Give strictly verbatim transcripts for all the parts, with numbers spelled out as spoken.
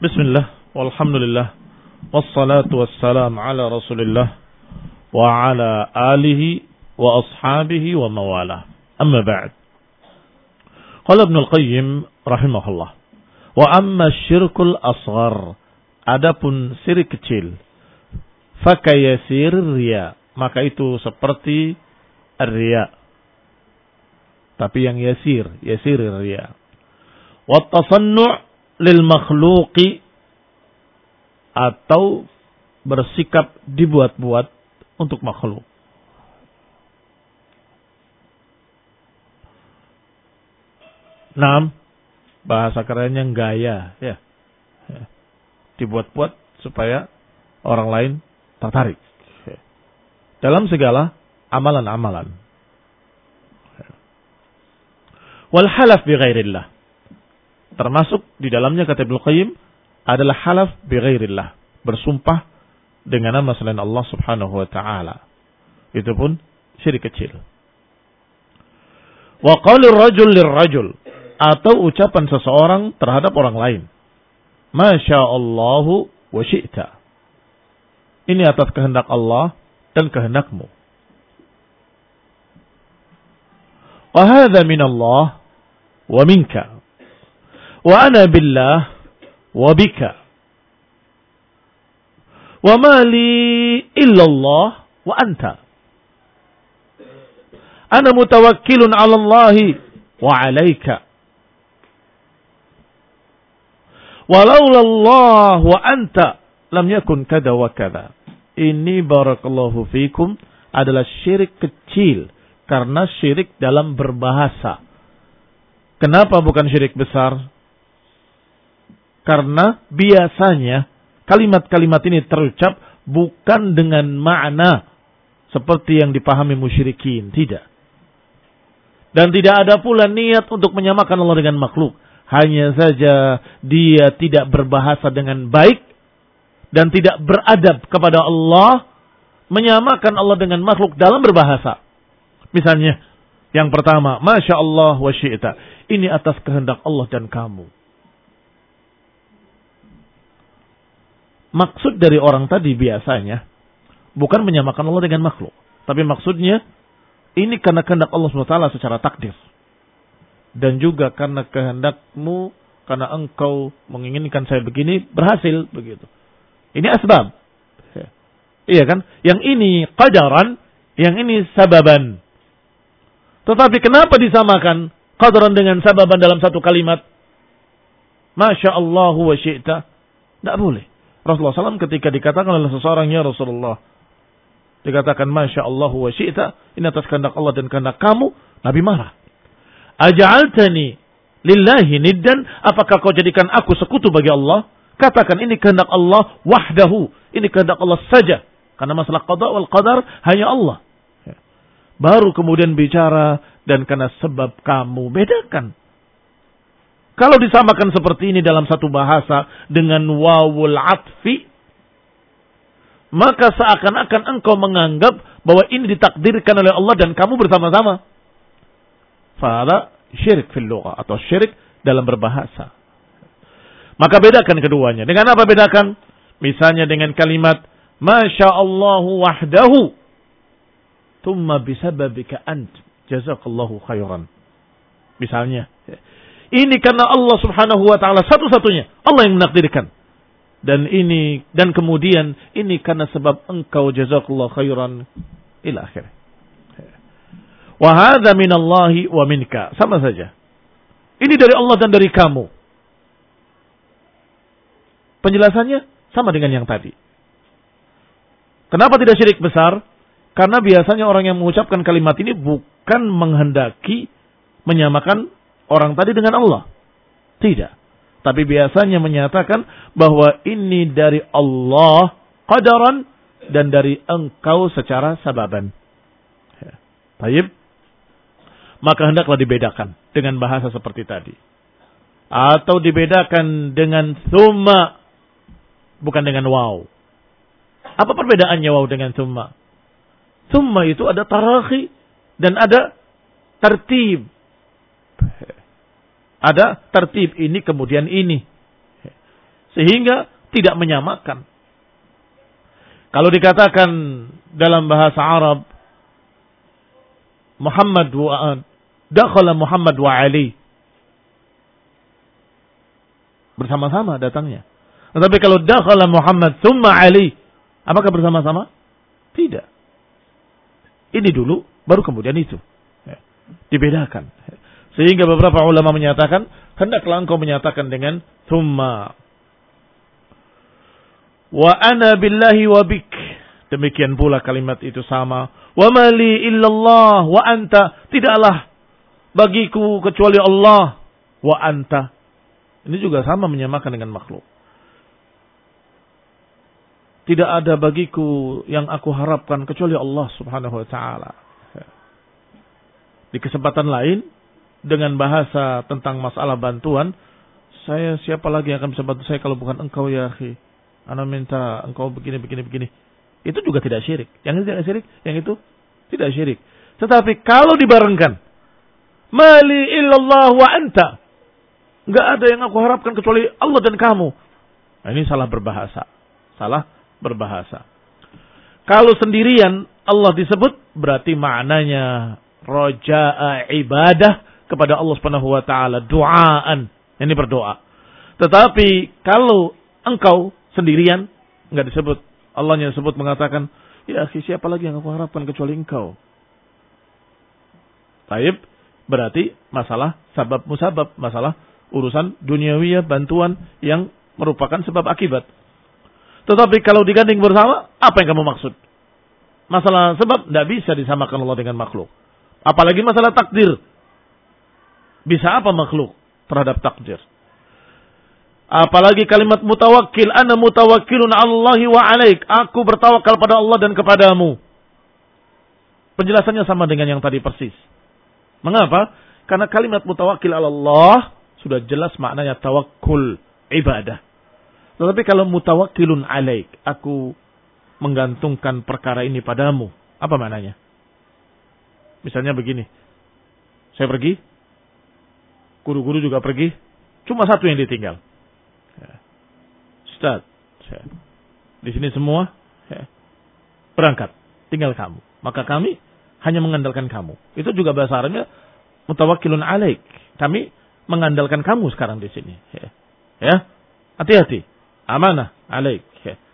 Bismillah, walhamdulillah, wassalatu wassalam ala rasulillah, wa ala alihi wa ashabihi wa mawalah. Amma ba'd. Qala Ibnu Al-Qayyim rahimahullah, wa amma syirkul asghar, adapun syirik kecil, fakayasir riya, maka itu seperti riya, tapi yang yasir, yasir riya. Wa tasannu' lil makhluqi, atau bersikap dibuat-buat untuk makhluk. Naam, bahasa kerennya gaya, ya. ya. Dibuat-buat supaya orang lain tertarik. Ya. Dalam segala amalan-amalan. Ya. Wal halaf bi ghairillah. Termasuk di dalamnya kata Ibnu Qayyim adalah halaf bi ghairillah, bersumpah dengan nama selain Allah Subhanahu wa taala. Itu pun syirik kecil. Wa qaulir rajul lirrajul, atau ucapan seseorang terhadap orang lain. Masyaallahu wa syi'ta. Ini atas kehendak Allah dan kehendakmu. Wa hadza min Allah wa minka. Wa ana billah wa bika. Wa ma li illa Allah wa anta. Ana mutawakkilun 'ala Allah wa 'alaika. Walaula Allah wa anta lam yakun kada wa kada. Ini barakallahu fikum adalah syirik kecil karena syirik dalam berbahasa. Kenapa bukan syirik besar? Karena biasanya kalimat-kalimat ini terucap bukan dengan makna seperti yang dipahami musyrikin. Tidak. Dan tidak ada pula niat untuk menyamakan Allah dengan makhluk. Hanya saja dia tidak berbahasa dengan baik dan tidak beradab kepada Allah, menyamakan Allah dengan makhluk dalam berbahasa. Misalnya, yang pertama, Masya Allah wa syi'ta. Ini atas kehendak Allah dan kamu. Maksud dari orang tadi biasanya bukan menyamakan Allah dengan makhluk. Tapi maksudnya ini karena kehendak Allah subhanahu wa taala secara takdir. Dan juga karena kehendakmu, karena engkau menginginkan saya begini, berhasil begitu. Ini asbab. Ya. Iya kan? Yang ini qadaran, yang ini sababan. Tetapi kenapa disamakan qadaran dengan sababan dalam satu kalimat? Masya Allah wa syi'ta. Tidak boleh. Rasulullah shallallahu alaihi wasallam ketika dikatakan oleh seseorang, ya Rasulullah, dikatakan Masya Allah wa syi'ta, ini atas kehendak Allah dan kehendak kamu, Nabi marah. Aja'altani lillahi niddan, apakah kau jadikan aku sekutu bagi Allah? Katakan ini kehendak Allah wahdahu, ini kehendak Allah saja. Karena masalah qada wal qadar hanya Allah. Baru kemudian bicara, dan karena sebab kamu, bedakan. Kalau disamakan seperti ini dalam satu bahasa dengan wawul atfi, maka seakan-akan engkau menganggap bahwa ini ditakdirkan oleh Allah dan kamu bersama-sama. Fa'ala syirik fil lugha, atau syirik dalam berbahasa. Maka bedakan keduanya. Dengan apa bedakan? Misalnya dengan kalimat Masya Allahu wahdahu thumma bisababika ant jazakallahu khairan. Misalnya, ini karena Allah subhanahu wa ta'ala satu-satunya. Allah yang menakdirkan. Dan ini, dan kemudian ini karena sebab engkau jazakallahu khairan ila akhir. Wa hadza minallahi wa minka. Sama saja. Ini dari Allah dan dari kamu. Penjelasannya sama dengan yang tadi. Kenapa tidak syirik besar? Karena biasanya orang yang mengucapkan kalimat ini bukan menghendaki menyamakan orang tadi dengan Allah. Tidak. Tapi biasanya menyatakan bahwa ini dari Allah qadaran dan dari engkau secara sababan. Ya. Baik. Maka hendaklah dibedakan dengan bahasa seperti tadi. Atau dibedakan dengan thumma, bukan dengan waw. Apa perbedaannya waw dengan thumma? Thumma itu ada tarakhi dan ada tertib. Ada tertib ini kemudian ini. Sehingga tidak menyamakan. Kalau dikatakan dalam bahasa Arab, Muhammad wa dakhala Muhammad wa Ali, bersama-sama datangnya. Tetapi kalau dakhala Muhammad thumma Ali, apakah bersama-sama? Tidak. Ini dulu, baru kemudian itu. Dibedakan. Sehingga beberapa ulama menyatakan, hendaklah engkau menyatakan dengan thumma. Wa ana billahi wa bik. Demikian pula kalimat itu sama. Wa mali illallah wa anta. Tidaklah bagiku kecuali Allah wa anta. Ini juga sama menyamakan dengan makhluk. Tidak ada bagiku yang aku harapkan kecuali Allah subhanahu wa ta'ala. Di kesempatan lain, dengan bahasa tentang masalah bantuan, saya siapa lagi yang akan bisa bantu saya kalau bukan engkau ya akhi. Ana minta engkau begini, begini, begini. Itu juga tidak syirik. Yang itu tidak syirik, yang itu tidak syirik. Tetapi kalau dibarengkan, mali illallah wa anta. Enggak ada yang aku harapkan kecuali Allah dan kamu. Nah, ini salah berbahasa. Salah berbahasa. Kalau sendirian Allah disebut, berarti maknanya roja'a ibadah kepada Allah Subhanahu wa taala, duaan. Ini berdoa. Tetapi kalau engkau sendirian, enggak disebut. Allahnya disebut mengatakan, ya siapa lagi yang aku harapkan kecuali engkau. Taib, berarti masalah sabab musabab, masalah urusan duniawiyah, bantuan yang merupakan sebab akibat. Tetapi kalau diganding bersama, apa yang kamu maksud? Masalah sebab tidak bisa disamakan Allah dengan makhluk. Apalagi masalah takdir. Bisa apa makhluk terhadap takdir? Apalagi kalimat mutawakkil, ana mutawakkilun Allahi wa alaik. Aku bertawakal pada Allah dan kepadamu. Penjelasannya sama dengan yang tadi persis. Mengapa? Karena kalimat mutawakkil Allah sudah jelas maknanya tawakkul, ibadah. Tetapi kalau mutawakkilun alaik, aku menggantungkan perkara ini padamu, apa maknanya? Misalnya begini, saya pergi, guru-guru juga pergi, cuma satu yang ditinggal. Ustaz, di sini semua berangkat, tinggal kamu. Maka kami hanya mengandalkan kamu. Itu juga bahasa Arabnya mutawakkilun alaik. Kami mengandalkan kamu sekarang di sini. Ya, hati-hati. Amanah alaik.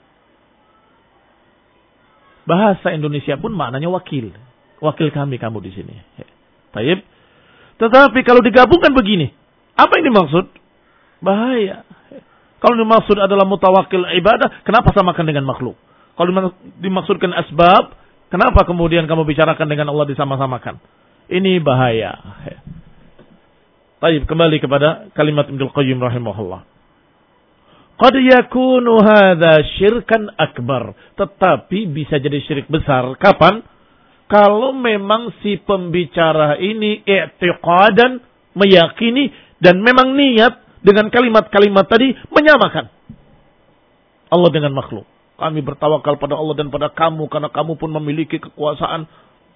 Bahasa Indonesia pun maknanya wakil. Wakil kami kamu di sini. Taib. Tetapi kalau digabungkan begini, apa yang dimaksud? Bahaya. Kalau dimaksud adalah mutawakkil ibadah, kenapa samakan dengan makhluk? Kalau dimaksudkan asbab, kenapa kemudian kamu bicarakan dengan Allah disama-samakan? Ini bahaya. Baik, kembali kepada kalimat Ibnu Qayyim rahimahullah. Qad yakunu hadza syirkan akbar, tetapi bisa jadi syirik besar. Kapan? Kalau memang si pembicara ini i'tiqadan, meyakini dan memang niat dengan kalimat-kalimat tadi menyamakan Allah dengan makhluk. Kami bertawakal pada Allah dan pada kamu karena kamu pun memiliki kekuasaan,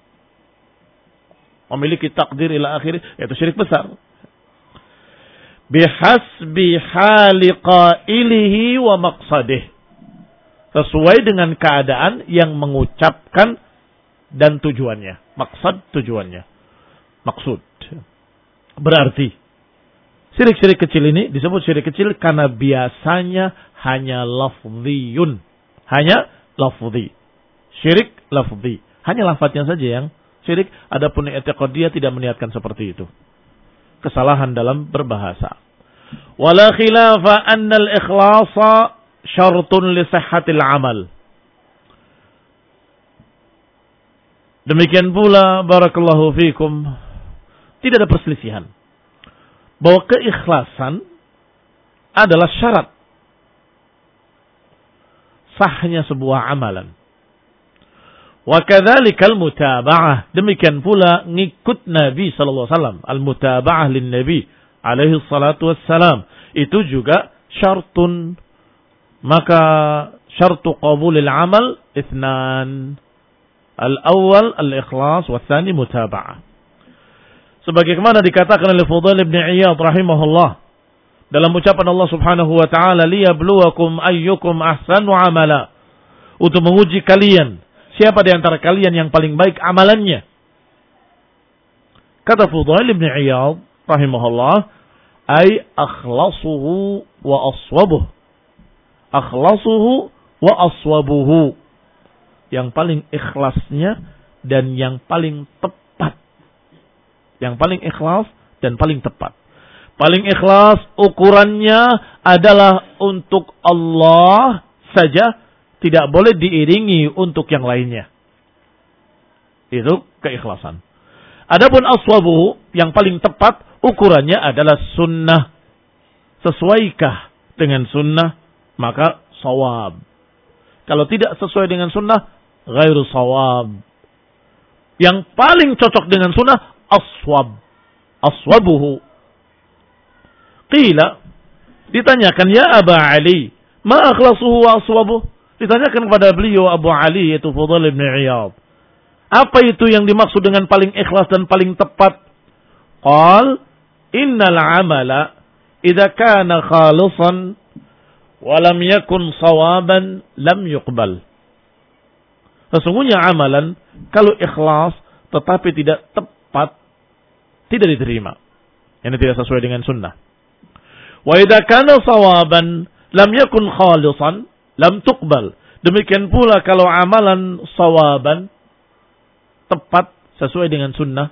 memiliki takdir ila akhir, yaitu syirik besar. Bihasbi hali qailihi wa maqsadih. Sesuai dengan keadaan yang mengucapkan dan tujuannya. Maksud tujuannya. Maksud. Berarti syirik-syirik kecil ini disebut syirik kecil karena biasanya hanya lafziyun. Hanya lafzi. Syirik lafzi. Hanya lafadznya saja yang syirik. Adapun i'tiqadiyah tidak meniatkan seperti itu. Kesalahan dalam berbahasa. Wala khilafa anna al-ikhlasa syartun li sihhatil amal. Demikian pula barakallahu fikum, tidak ada perselisihan bahwa keikhlasan adalah syarat sahnya sebuah amalan. Wa kadzalikal mutaba'ah, demikian pula ngikut Nabi sallallahu alaihi wasallam, al-mutaba'ah lin Nabi alaihi salatu wassalam, itu juga syartun. Maka syartu qabulil amal itsnan. Al-awwal al-ikhlas wa tsani mutaba'ah. Sebagaimana dikatakan oleh Fudail bin Iyad rahimahullah, Dalam ucapan Allah Subhanahu wa taala, liyabluwakum ayyukum ahsanu amala. Untuk menguji kalian, siapa di antara kalian yang paling baik amalannya. Kata Fudail bin Iyad rahimahullah, ay akhlasuhu wa aswabuh. Akhlasuhu wa aswabuhu. Yang paling ikhlasnya dan yang paling tepat. Yang paling ikhlas dan paling tepat. Paling ikhlas ukurannya adalah untuk Allah saja, tidak boleh diiringi untuk yang lainnya. Itu keikhlasan. Adapun aswabuhu, yang paling tepat ukurannya adalah sunnah. Sesuaikah dengan sunnah, maka sawab. Kalau tidak sesuai dengan sunnah, ghairu sawab. Yang paling cocok dengan sunnah, aswab. Aswabuhu. Qila, ditanyakan, ya Aba Ali, ma akhlasuhu wa aswabuh? Ditanyakan kepada beliau Abu Ali, yaitu Fudail bin Iyad, apa itu yang dimaksud dengan paling ikhlas dan paling tepat? Qal, innal amala idza kana khalisan wa lam yakun sawaban lam yuqbal. Sesungguhnya amalan kalau ikhlas tetapi tidak tepat, tidak diterima. Ini tidak sesuai dengan sunnah. Wa idza kana sawaban lam yakun khalisan lam tuqbal. Demikian pula kalau amalan sawaban tepat sesuai dengan sunnah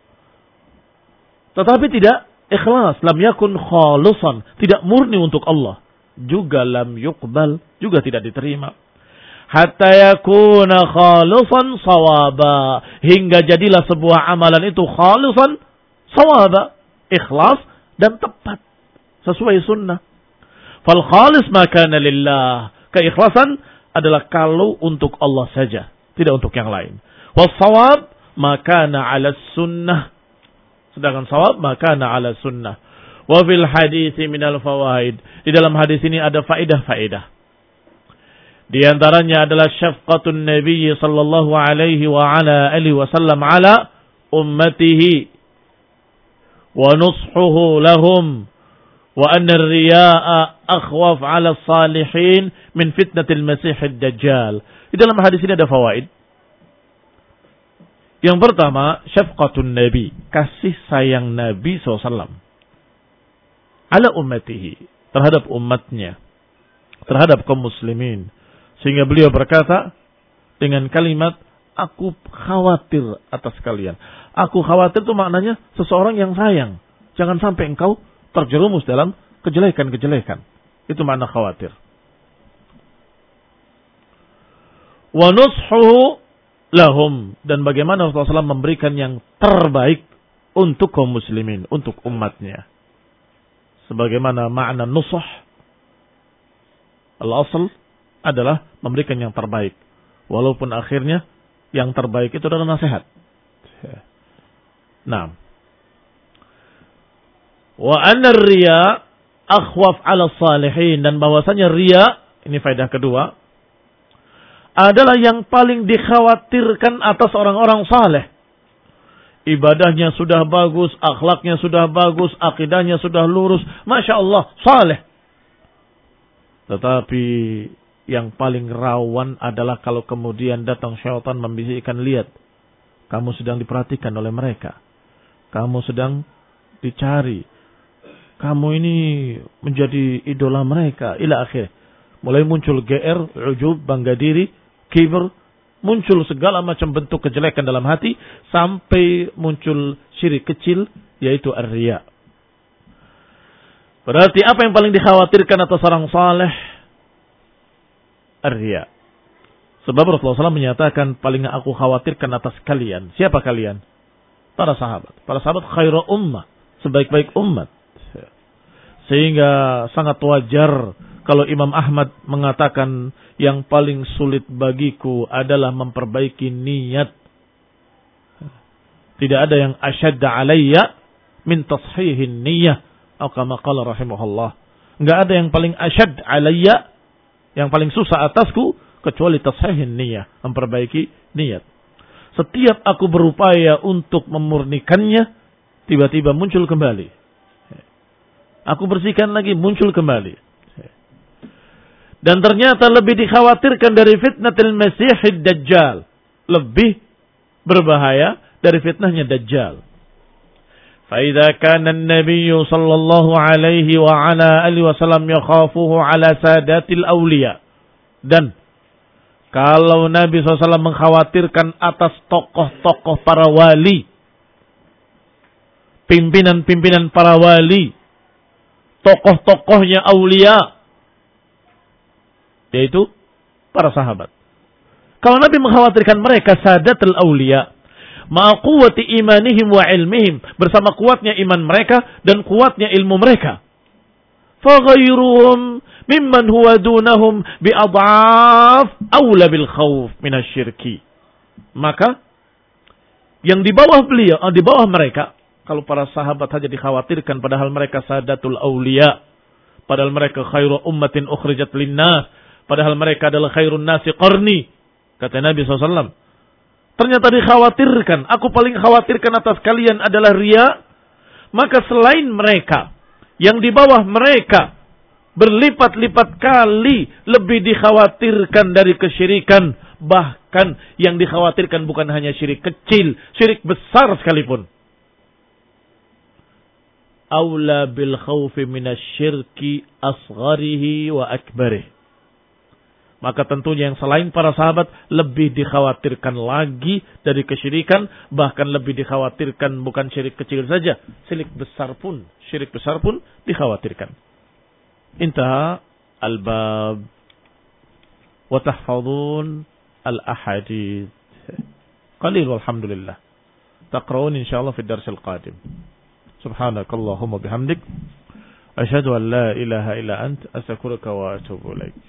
tetapi tidak ikhlas, lam yakun khalisan, tidak murni untuk Allah, juga lam yuqbal, juga tidak diterima. Hatta yakuna khalisan sawaba, hingga jadilah sebuah amalan itu khalisan sawaba, ikhlas dan tepat sesuai sunnah. Fal khalis ma kana lillah. Keikhlasan adalah kalau untuk Allah saja, tidak untuk yang lain. Was shawab ma kana 'ala sunnah. Sedangkan shawab ma kana 'ala sunnah. Wa fil hadits minal fawaid. Di dalam hadis ini ada faedah-faedah. Di antaranya adalah syafqatun Nabi sallallahu alaihi wa ala alihi wasallam ala ummatihi wa nushuhu lahum. Wa anna ar-riya'a akhwaf 'ala as-salihin min fitnatil masih ad-dajjal. Di dalam hadis ini ada fawaid. Yang pertama, syafqatun Nabi, kasih sayang Nabi sallallahu alaihi wasallam ala ummatihi, terhadap umatnya, terhadap kaum muslimin. Sehingga beliau berkata dengan kalimat, aku khawatir atas kalian. Aku khawatir itu maknanya seseorang yang sayang. Jangan sampai engkau terjerumus dalam kejelekan-kejelekan. Itu makna khawatir. Wa nushuhu lahum, dan bagaimana Rasulullah shallallahu alaihi wasallam memberikan yang terbaik untuk kaum muslimin, untuk umatnya. Sebagaimana makna nusuh, al-asl adalah memberikan yang terbaik. Walaupun akhirnya yang terbaik itu adalah nasihat. Nah, wa anna riya akhwaf 'ala salihin, dan bahwasanya riya, ini faedah kedua, adalah yang paling dikhawatirkan atas orang-orang saleh. Ibadahnya sudah bagus, akhlaknya sudah bagus, akidahnya sudah lurus, masya Allah, saleh. Tetapi yang paling rawan adalah kalau kemudian datang syaitan membisikkan, lihat, kamu sedang diperhatikan oleh mereka, kamu sedang dicari, kamu ini menjadi idola mereka, ila akhir. Mulai muncul G R, ujub, bangga diri, kibr, muncul segala macam bentuk kejelekan dalam hati, sampai muncul syirik kecil, yaitu ar-riya. Berarti apa yang paling dikhawatirkan atas orang saleh? Ar-riya. Sebab Rasulullah shallallahu alaihi wasallam menyatakan, paling aku khawatirkan atas kalian. Siapa kalian? Para sahabat. Para sahabat khairu ummah, sebaik-baik umat. Sehingga sangat wajar kalau Imam Ahmad mengatakan yang paling sulit bagiku adalah memperbaiki niat. Tidak ada yang asyadda alayya min tashihin niyah. Atau kama qala rahimahullah. Enggak ada yang paling asyad alayya, yang paling susah atasku, kecuali tashihin niyah, memperbaiki niat. Setiap aku berupaya untuk memurnikannya, tiba-tiba muncul kembali. Aku bersihkan lagi, muncul kembali. Dan ternyata lebih dikhawatirkan dari fitnatul Masihid Dajjal. Lebih berbahaya dari fitnahnya Dajjal. فَإِذَا كَانَ النَّبِيُّ صَلَّى اللَّهُ عَلَيْهِ وَعَلَى آلِهِ وَسَلَّمَ يَخَافُهُ عَلَى سَادَاتِ الْأَوْلِيَاءِ. Dan kalau Nabi shallallahu alaihi wasallam mengkhawatirkan atas tokoh-tokoh para wali, pimpinan-pimpinan para wali, tokoh-tokohnya aulia, yaitu para sahabat. Kalau Nabi mengkhawatirkan mereka sadatul aulia, ma'a quwwati imanihim wa ilmihim, bersama kuatnya iman mereka dan kuatnya ilmu mereka. Fa ghairuhum mimman huwa dunahum bi ad'af aula bil khauf minasyirki. Maka yang di bawah beliau, di bawah mereka, kalau para sahabat saja dikhawatirkan padahal mereka sadatul aulia, padahal mereka khairu ummatin ukhrijat linnas, padahal mereka adalah khairun nasi qarni, kata Nabi shallallahu alaihi wasallam. Ternyata dikhawatirkan, aku paling khawatirkan atas kalian adalah riya. Maka selain mereka, yang di bawah mereka, berlipat-lipat kali lebih dikhawatirkan dari kesyirikan. Bahkan yang dikhawatirkan bukan hanya syirik kecil, syirik besar sekalipun. Aula bil khawfi minasyirki asgharihi wa akbarih. Maka tentunya yang selain para sahabat lebih dikhawatirkan lagi dari kesyirikan. Bahkan lebih dikhawatirkan bukan syirik kecil saja. Syirik besar pun. Syirik besar pun dikhawatirkan. Intaha al-bab. Wa tahfadun al-ahadith. Qalil walhamdulillah. Taqra'un insyaallah fi ad-dars al-qadim. Subhanakallahumma bihamdik. Asyhadu an la ilaha illa ant. Astaghfiruka wa atubu ilaik.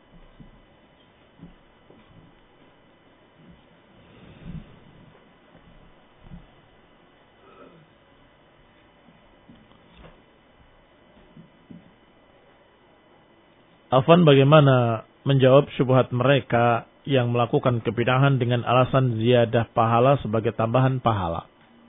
Afwan, bagaimana menjawab syubhat mereka yang melakukan kebid'ahan dengan alasan ziyadah pahala sebagai tambahan pahala?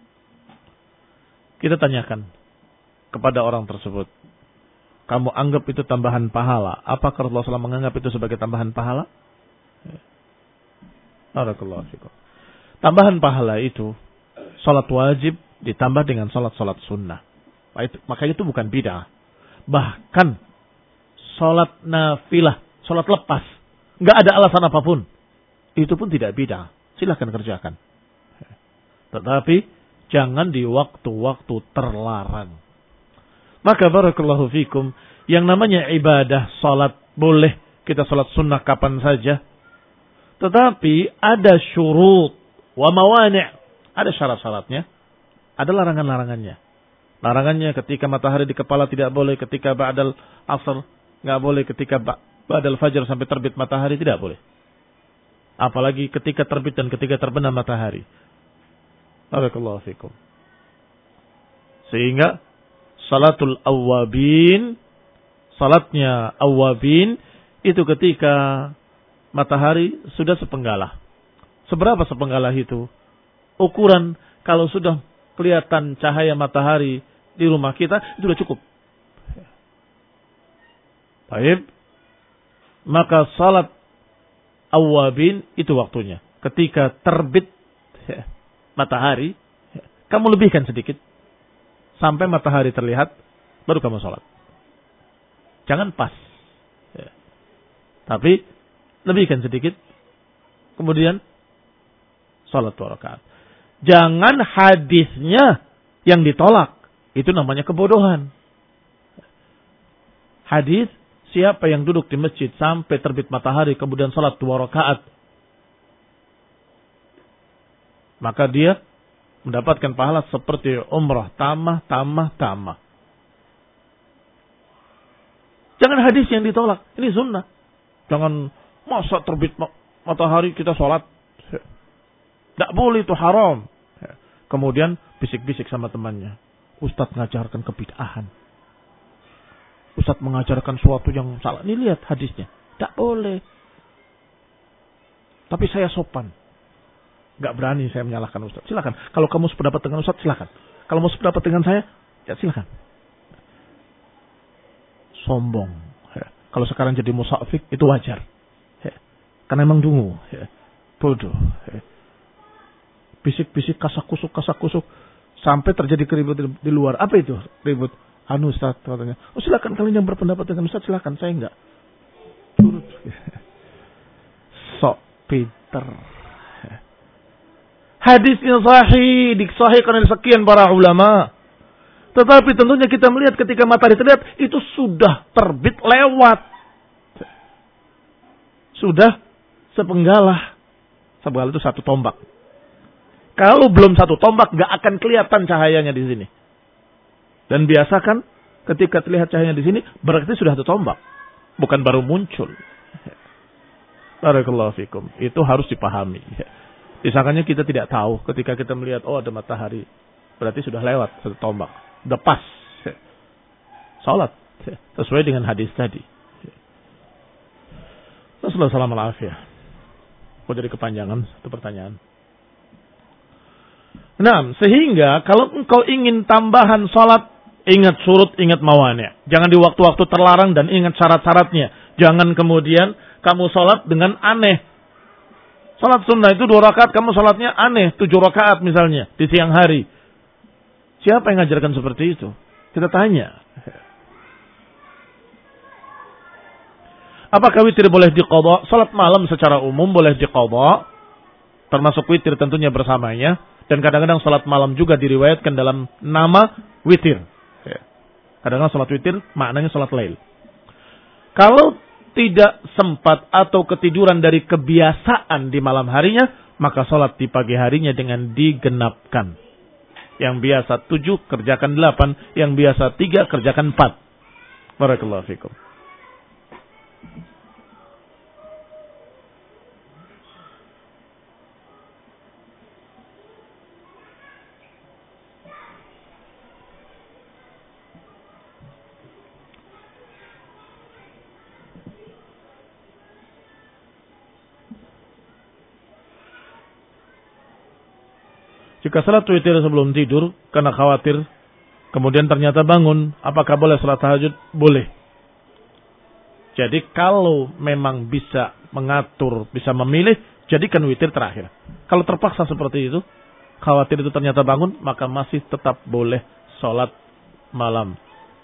Kita tanyakan kepada orang tersebut, kamu anggap itu tambahan pahala? Apakah Rasulullah shallallahu alaihi wasallam menganggap itu sebagai tambahan pahala? Barakallahu fikum. Tambahan pahala itu salat wajib ditambah dengan salat-salat sunnah. Maka itu bukan bid'ah. Bahkan salat nafilah, salat lepas, nggak ada alasan apapun, itu pun tidak bid'ah. Silahkan kerjakan. Tetapi jangan di waktu-waktu terlarang. Maka barakallahu fikum, yang namanya ibadah salat boleh kita salat sunnah kapan saja. Tetapi ada syurut wa mawani', ada syarat-syaratnya, ada larangan-larangannya. Larangannya ketika matahari di kepala tidak boleh, ketika ba'dal asr nggak boleh, ketika ba'dal fajar sampai terbit matahari tidak boleh. Apalagi ketika terbit dan ketika terbenam matahari. Barakallahu fikum. Sehingga salatul awwabin, salatnya awwabin itu ketika matahari sudah sepenggalah. Seberapa sepenggalah itu? Ukuran kalau sudah kelihatan cahaya matahari di rumah kita itu sudah cukup. Baik, maka salat awwabin itu waktunya. Ketika terbit ya, matahari, ya, kamu lebihkan sedikit. Sampai matahari terlihat, baru kamu salat. Jangan pas. Ya. Tapi, lebihkan sedikit. Kemudian, salat dua rakaat. Jangan hadisnya yang ditolak. Itu namanya kebodohan. Hadis, siapa yang duduk di masjid sampai terbit matahari kemudian salat dua rakaat, maka dia mendapatkan pahala seperti umrah tamah, tamah, tamah. Jangan hadis yang ditolak. Ini sunnah. Jangan masa terbit matahari kita salat. Tidak boleh, itu haram. Kemudian bisik-bisik sama temannya. Ustadz ngajarkan kebid'ahan. Ustadz mengajarkan sesuatu yang salah. Ini lihat hadisnya. Tak boleh. Tapi saya sopan. Gak berani saya menyalahkan Ustadz. Silakan. Kalau kamu sependapat dengan Ustadz, silakan. Kalau mau sependapat dengan saya, ya silakan. sombong. Ya. Kalau sekarang jadi musafik itu wajar. Ya. Karena emang dungu. Ya. Bodoh. Ya. Bisik-bisik, kasak-kusuk, kasak-kusuk. Sampai terjadi keributan di luar. Apa itu ribut? Anu Ustaz katanya. Oh silakan kalian yang berpendapat dengan Ustaz silakan. Saya enggak. Turut. Sok pinter. Hadis yang sahih disahihkan oleh sekian para ulama. Tetapi tentunya kita melihat ketika matahari terlihat itu sudah terbit lewat. Sudah sepenggalah. Sepenggalah itu satu tombak. Kalau belum satu tombak gak akan kelihatan cahayanya di sini. Dan biasakan ketika terlihat cahayanya di sini berarti sudah satu tombak. Bukan baru muncul. Barakallahu fikum. Itu harus dipahami. Disangkanya kita tidak tahu ketika kita melihat oh ada matahari. Berarti sudah lewat satu tombak. Sudah pas. Salat. Sesuai dengan hadis tadi. Rasulullah sallallahu alaihi wasallam. Kok jadi kepanjangan satu pertanyaan. Nah, sehingga kalau engkau ingin tambahan salat, ingat surut, ingat mawani'. Jangan di waktu-waktu terlarang dan ingat syarat-syaratnya. Jangan kemudian kamu salat dengan aneh. Salat sunnah itu dua rakaat, kamu salatnya aneh, tujuh rakaat misalnya di siang hari. Siapa yang ngajarkan seperti itu? Kita tanya. Apakah witir boleh diqadha? Salat malam secara umum boleh diqadha. Termasuk witir tentunya bersamanya. Dan kadang-kadang salat malam juga diriwayatkan dalam nama witir. Kadang-kadang salat witir maknanya salat lail. Kalau tidak sempat atau ketiduran dari kebiasaan di malam harinya, maka salat di pagi harinya dengan digenapkan. Yang biasa tujuh kerjakan delapan, yang biasa tiga kerjakan empat. Barakallahu fikum. Jika salat witir sebelum tidur karena khawatir, kemudian ternyata bangun, apakah boleh salat tahajud? Boleh. Jadi kalau memang bisa mengatur, bisa memilih, jadikan witir terakhir. Kalau terpaksa seperti itu, khawatir itu ternyata bangun, maka masih tetap boleh salat malam.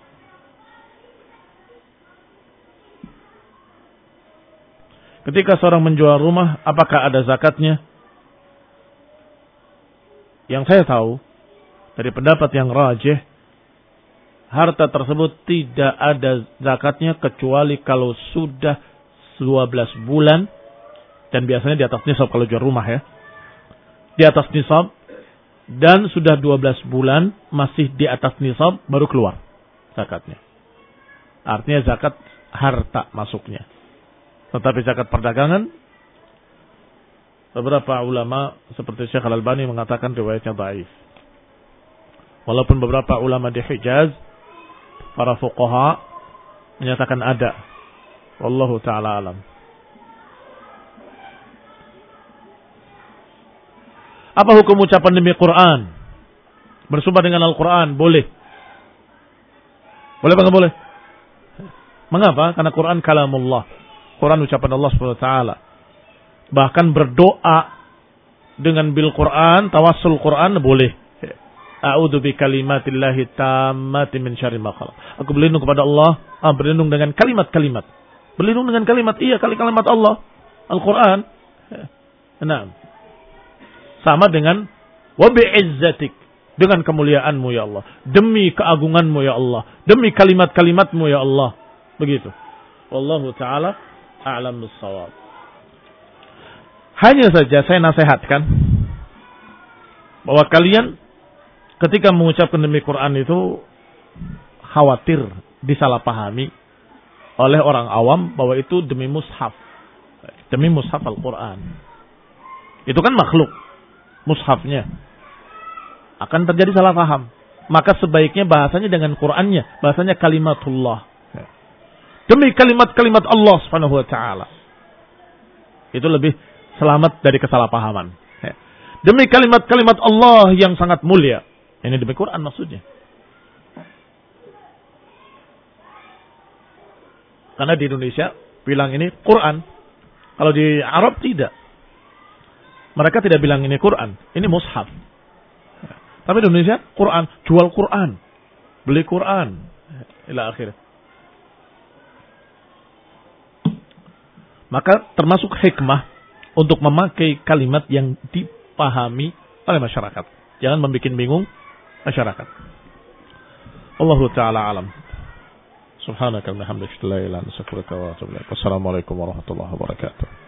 Ketika seorang menjual rumah, apakah ada zakatnya? Yang saya tahu, dari pendapat yang rajih, harta tersebut tidak ada zakatnya kecuali kalau sudah dua belas bulan, dan biasanya di atas nisab kalau jual rumah ya. Di atas nisab, dan sudah dua belas bulan, masih di atas nisab, baru keluar zakatnya. Artinya zakat harta masuknya. Tetapi zakat perdagangan, beberapa ulama seperti Syekh Al-Albani mengatakan riwayatnya dhaif. Walaupun beberapa ulama di Hijaz, para fuqaha menyatakan ada. Wallahu ta'ala alam. Apa hukum ucapan demi Quran? Bersumpah dengan Al-Quran, boleh. Boleh apa enggak boleh? Mengapa? Karena Quran kalamullah. Quran ucapan Allah subhanahu wa taala. Bahkan berdoa dengan bil Quran, tawassul Quran boleh. A'udzu bi kalimatillahi tammati min syarri ma khalaq. Aku berlindung kepada Allah, ah, berlindung dengan kalimat-kalimat. Berlindung dengan kalimat, iya kalimat Allah, Al-Quran. Nah, sama dengan wa bi'izzatik, dengan kemuliaanmu ya Allah, demi keagunganmu ya Allah, demi kalimat-kalimatmu ya Allah. Begitu. Wallahu taala a'lam bis-shawab. Hanya saja saya nasihatkan bahwa kalian ketika mengucapkan demi Quran itu khawatir disalahpahami oleh orang awam bahwa itu demi mushaf. Demi mushaf Al-Quran. Itu kan makhluk. Mushafnya. Akan terjadi salah paham. Maka sebaiknya bahasanya dengan Qurannya. Bahasanya kalimatullah. Demi kalimat-kalimat Allah subhanahu wa ta'ala. Itu lebih selamat dari kesalahpahaman. Demi kalimat-kalimat Allah yang sangat mulia. Ini demi Quran maksudnya. Karena di Indonesia bilang ini Quran. Kalau di Arab tidak. Mereka tidak bilang ini Quran, ini mushaf. Tapi di Indonesia Quran, jual Quran, beli Quran, ila akhir. Maka termasuk hikmah untuk memakai kalimat yang dipahami oleh masyarakat. Jangan membuat bingung masyarakat. Allahu ta'ala alam. Subhanaka wa bihamdika la ilaha illa anta astaghfiruka wa atubu ilaik. Wassalamualaikum warahmatullahi wabarakatuh.